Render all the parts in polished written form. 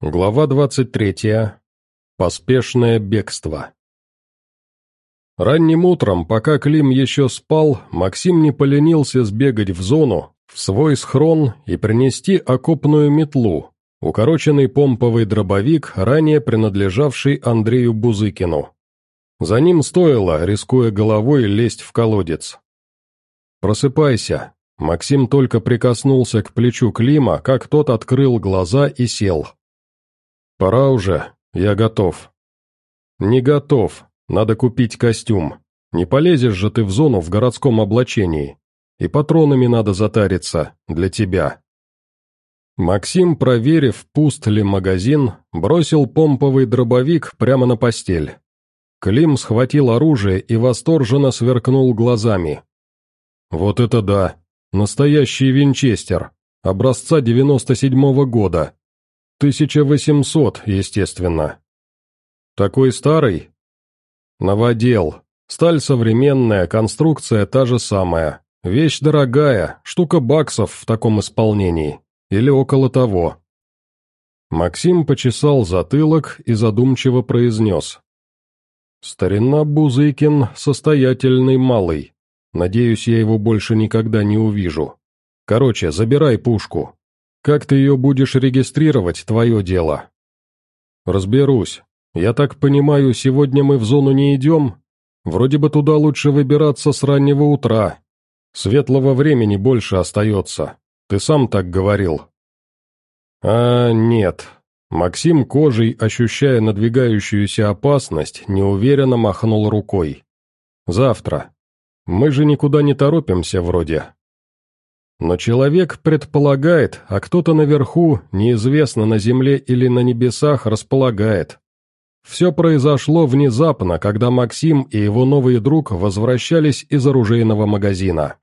Глава 23. Поспешное бегство. Ранним утром, пока Клим еще спал, Максим не поленился сбегать в зону, в свой схрон и принести окопную метлу, укороченный помповый дробовик, ранее принадлежавший Андрею Бузыкину. За ним стоило, рискуя головой, лезть в колодец. «Просыпайся». Максим только прикоснулся к плечу Клима, как тот открыл глаза и сел. «Пора уже, я готов». «Не готов, надо купить костюм. Не полезешь же ты в зону в городском облачении. И патронами надо затариться, для тебя». Максим, проверив, пуст ли магазин, бросил помповый дробовик прямо на постель. Клим схватил оружие и восторженно сверкнул глазами. «Вот это да! Настоящий винчестер, образца 97-го года. 1800, естественно. Такой старый? Новодел. Сталь современная, конструкция та же самая. Вещь дорогая, штука баксов в таком исполнении. Или около того». Максим почесал затылок и задумчиво произнес. «Старина Бузыкин состоятельный малый. Надеюсь, я его больше никогда не увижу. Короче, забирай пушку. Как ты ее будешь регистрировать, твое дело». «Разберусь. Я так понимаю, сегодня мы в зону не идем? Вроде бы туда лучше выбираться с раннего утра. Светлого времени больше остается. Ты сам так говорил». Нет». Максим, кожей ощущая надвигающуюся опасность, неуверенно махнул рукой. «Завтра. Мы же никуда не торопимся вроде». Но человек предполагает, а кто-то наверху, неизвестно на земле или на небесах, располагает. Все произошло внезапно, когда Максим и его новый друг возвращались из оружейного магазина.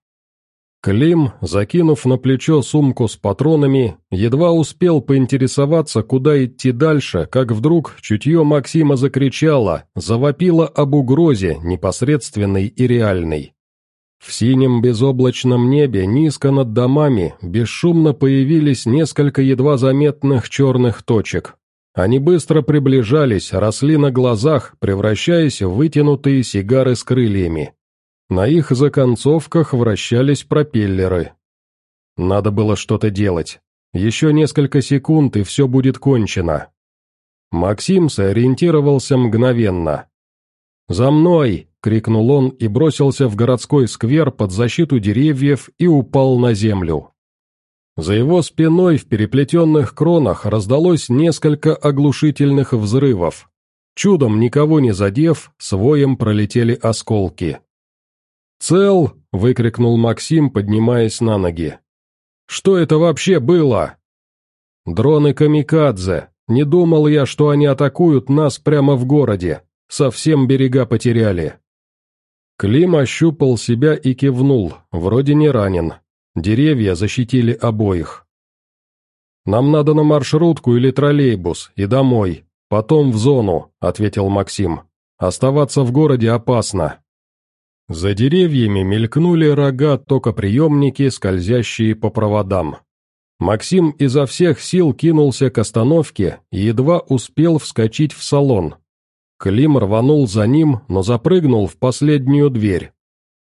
Клим, закинув на плечо сумку с патронами, едва успел поинтересоваться, куда идти дальше, как вдруг чутье Максима закричало, завопило об угрозе, непосредственной и реальной. В синем безоблачном небе, низко над домами, бесшумно появились несколько едва заметных черных точек. Они быстро приближались, росли на глазах, превращаясь в вытянутые сигары с крыльями. На их законцовках вращались пропеллеры. Надо было что-то делать. Еще несколько секунд, и все будет кончено. Максим сориентировался мгновенно. «За мной!» — крикнул он и бросился в городской сквер под защиту деревьев и упал на землю. За его спиной в переплетенных кронах раздалось несколько оглушительных взрывов. Чудом никого не задев, с воем пролетели осколки. «Цел!» — выкрикнул Максим, поднимаясь на ноги. «Что это вообще было?» «Дроны камикадзе. Не думал я, что они атакуют нас прямо в городе. Совсем берега потеряли». Клим ощупал себя и кивнул, вроде не ранен. Деревья защитили обоих. «Нам надо на маршрутку или троллейбус, и домой. Потом в зону», — ответил Максим. «Оставаться в городе опасно». За деревьями мелькнули рога токоприемники, скользящие по проводам. Максим изо всех сил кинулся к остановке и едва успел вскочить в салон. Клим рванул за ним, но запрыгнул в последнюю дверь.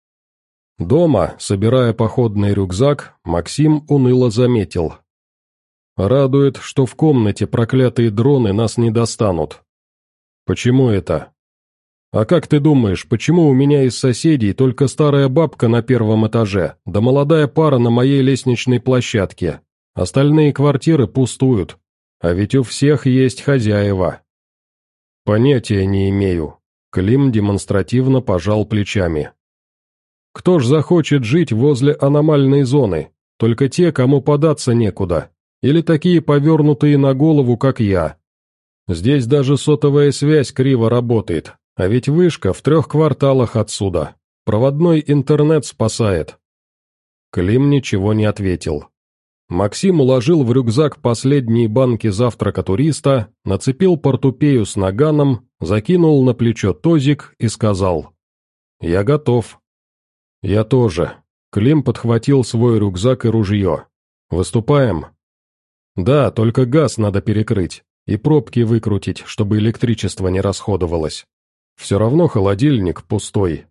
Дома, собирая походный рюкзак, Максим уныло заметил. «Радует, что в комнате проклятые дроны нас не достанут». «Почему это?» «А как ты думаешь, почему у меня из соседей только старая бабка на первом этаже, да молодая пара на моей лестничной площадке? Остальные квартиры пустуют, а ведь у всех есть хозяева». «Понятия не имею». Клим демонстративно пожал плечами. «Кто ж захочет жить возле аномальной зоны? Только те, кому податься некуда. Или такие повернутые на голову, как я. Здесь даже сотовая связь криво работает, а ведь вышка в 3 кварталах отсюда. Проводной интернет спасает». Клим ничего не ответил. Максим уложил в рюкзак последние банки завтрака туриста, нацепил портупею с наганом, закинул на плечо тозик и сказал: «Я готов». «Я тоже». Клим подхватил свой рюкзак и ружье. «Выступаем?» «Да, только газ надо перекрыть. И пробки выкрутить, чтобы электричество не расходовалось. Все равно холодильник пустой.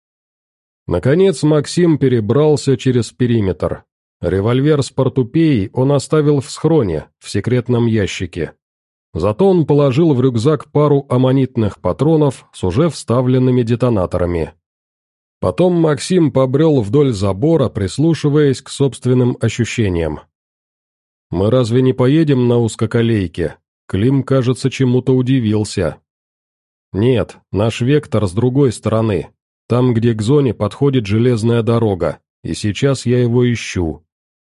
Наконец Максим перебрался через периметр. Револьвер с портупеей он оставил в схроне, в секретном ящике. Зато он положил в рюкзак пару аммонитных патронов с уже вставленными детонаторами. Потом Максим побрел вдоль забора, прислушиваясь к собственным ощущениям. «Мы разве не поедем на узкоколейке?» Клим, кажется, чему-то удивился. «Нет, наш вектор с другой стороны, там, где к зоне подходит железная дорога, и сейчас я его ищу».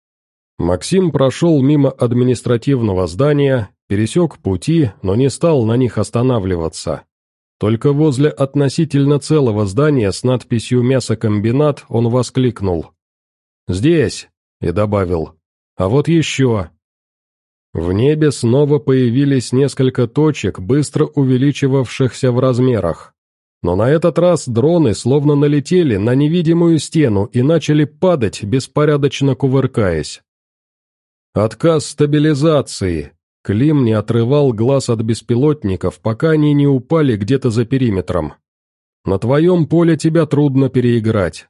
Максим прошел мимо административного здания, пересек пути, но не стал на них останавливаться. Только возле относительно целого здания с надписью «Мясокомбинат» он воскликнул. «Здесь!» и добавил. «А вот еще!» В небе снова появились несколько точек, быстро увеличивавшихся в размерах. Но на этот раз дроны словно налетели на невидимую стену и начали падать, беспорядочно кувыркаясь. «Отказ стабилизации!» Клим не отрывал глаз от беспилотников, пока они не упали где-то за периметром. «На твоем поле тебя трудно переиграть».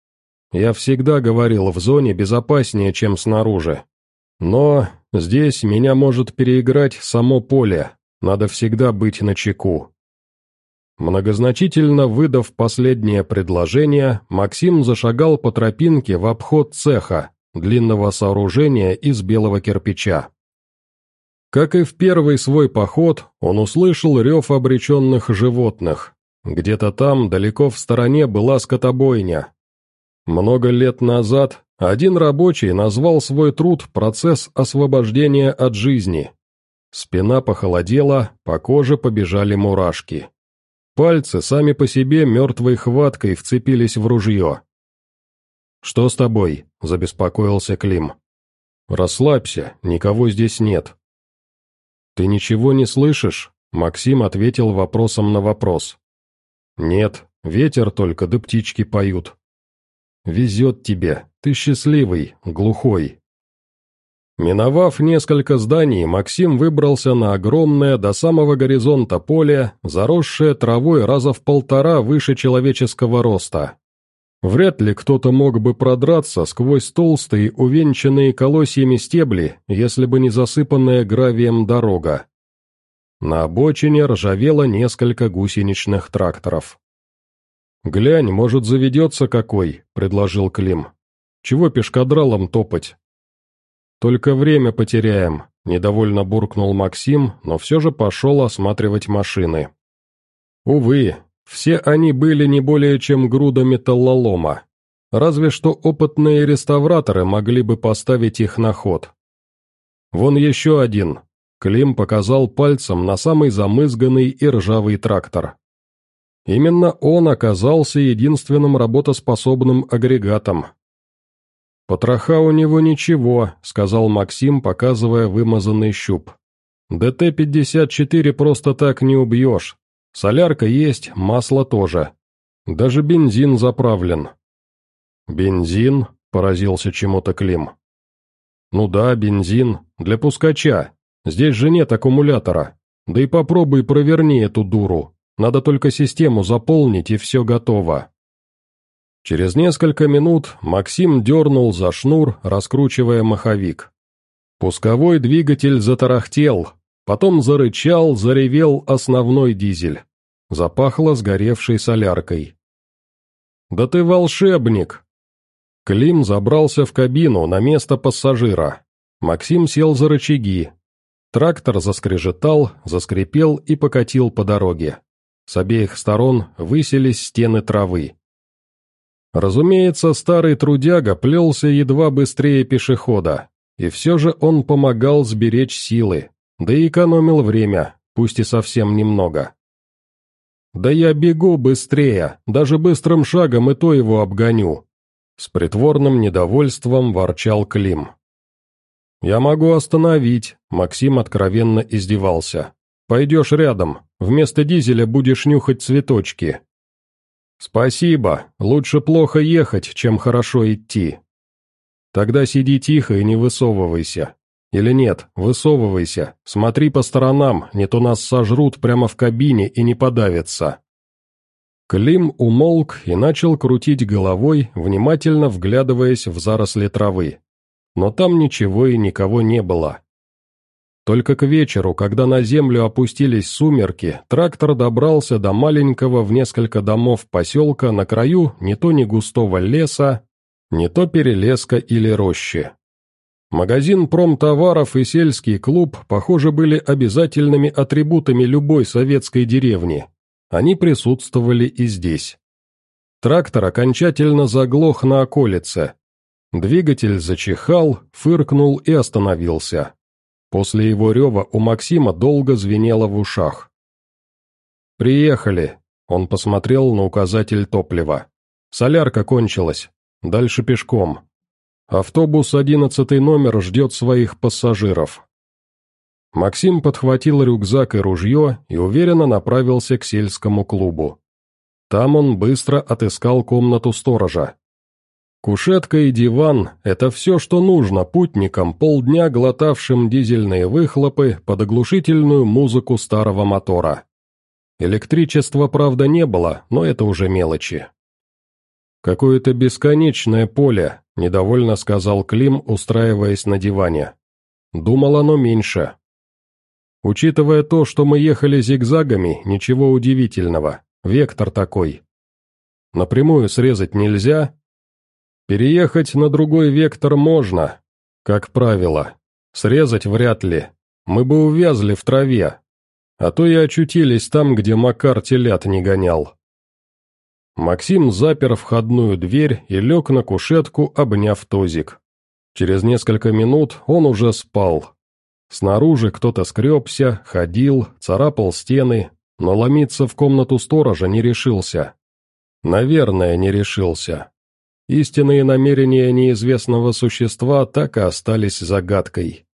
Я всегда говорил, в зоне безопаснее, чем снаружи. Но здесь меня может переиграть само поле, надо всегда быть начеку. Многозначительно выдав последнее предложение, Максим зашагал по тропинке в обход цеха, длинного сооружения из белого кирпича. Как и в первый свой поход, он услышал рев обреченных животных. Где-то там, далеко в стороне, была скотобойня. Много лет назад один рабочий назвал свой труд «процесс освобождения от жизни». Спина похолодела, по коже побежали мурашки. Пальцы сами по себе мертвой хваткой вцепились в ружье. «Что с тобой?» – забеспокоился Клим. «Расслабься, никого здесь нет». «Ты ничего не слышишь?» – Максим ответил вопросом на вопрос. «Нет, ветер только, да птички поют». «Везет тебе, ты счастливый, глухой». Миновав несколько зданий, Максим выбрался на огромное до самого горизонта поле, заросшее травой раза в 1,5 выше человеческого роста. Вряд ли кто-то мог бы продраться сквозь толстые, увенчанные колосьями стебли, если бы не засыпанная гравием дорога. На обочине ржавело несколько гусеничных тракторов. «Глянь, может, заведется какой», — предложил Клим. «Чего пешкадралом топать?» «Только время потеряем», — недовольно буркнул Максим, но все же пошел осматривать машины. Увы, все они были не более чем груда металлолома. Разве что опытные реставраторы могли бы поставить их на ход. «Вон еще один», — Клим показал пальцем на самый замызганный и ржавый трактор. Именно он оказался единственным работоспособным агрегатом. «Потроха у него ничего», — сказал Максим, показывая вымазанный щуп. «ДТ-54 просто так не убьешь. Солярка есть, масло тоже. Даже бензин заправлен». «Бензин?» — поразился чему-то Клим. «Ну да, бензин. Для пускача. Здесь же нет аккумулятора. Да и попробуй проверни эту дуру. Надо только систему заполнить, и все готово». Через несколько минут Максим дернул за шнур, раскручивая маховик. Пусковой двигатель затарахтел, потом зарычал, заревел основной дизель. Запахло сгоревшей соляркой. «Да ты волшебник!» Клим забрался в кабину на место пассажира. Максим сел за рычаги. Трактор заскрежетал, заскрипел и покатил по дороге. С обеих сторон высились стены травы. Разумеется, старый трудяга плелся едва быстрее пешехода, и все же он помогал сберечь силы, да и экономил время, пусть и совсем немного. «Да я бегу быстрее, даже быстрым шагом и то его обгоню», — с притворным недовольством ворчал Клим. «Я могу остановить», — Максим откровенно издевался. «Пойдешь рядом, вместо дизеля будешь нюхать цветочки». «Спасибо, лучше плохо ехать, чем хорошо идти». «Тогда сиди тихо и не высовывайся. Или нет, высовывайся, смотри по сторонам, не то нас сожрут прямо в кабине и не подавятся». Клим умолк и начал крутить головой, внимательно вглядываясь в заросли травы. Но там ничего и никого не было. Только к вечеру, когда на землю опустились сумерки, трактор добрался до маленького в несколько домов поселка на краю не то негустого леса, не то перелеска или рощи. Магазин промтоваров и сельский клуб, похоже, были обязательными атрибутами любой советской деревни. Они присутствовали и здесь. Трактор окончательно заглох на околице. Двигатель зачихал, фыркнул и остановился. После его рева у Максима долго звенело в ушах. «Приехали», — он посмотрел на указатель топлива. «Солярка кончилась. Дальше пешком. Автобус 11 номер ждет своих пассажиров». Максим подхватил рюкзак и ружье и уверенно направился к сельскому клубу. Там он быстро отыскал комнату сторожа. Кушетка и диван – это все, что нужно путникам, полдня глотавшим дизельные выхлопы под оглушительную музыку старого мотора. Электричества, правда, не было, но это уже мелочи. «Какое-то бесконечное поле», – недовольно сказал Клим, устраиваясь на диване. «Думал, оно меньше». «Учитывая то, что мы ехали зигзагами, ничего удивительного. Вектор такой. Напрямую срезать нельзя. Переехать на другой вектор можно, как правило. Срезать вряд ли. Мы бы увязли в траве. А то и очутились там, где Макар телят не гонял». Максим запер входную дверь и лег на кушетку, обняв тозик. Через несколько минут он уже спал. Снаружи кто-то скребся, ходил, царапал стены, но ломиться в комнату сторожа не решился. Наверное, не решился. Истинные намерения неизвестного существа так и остались загадкой.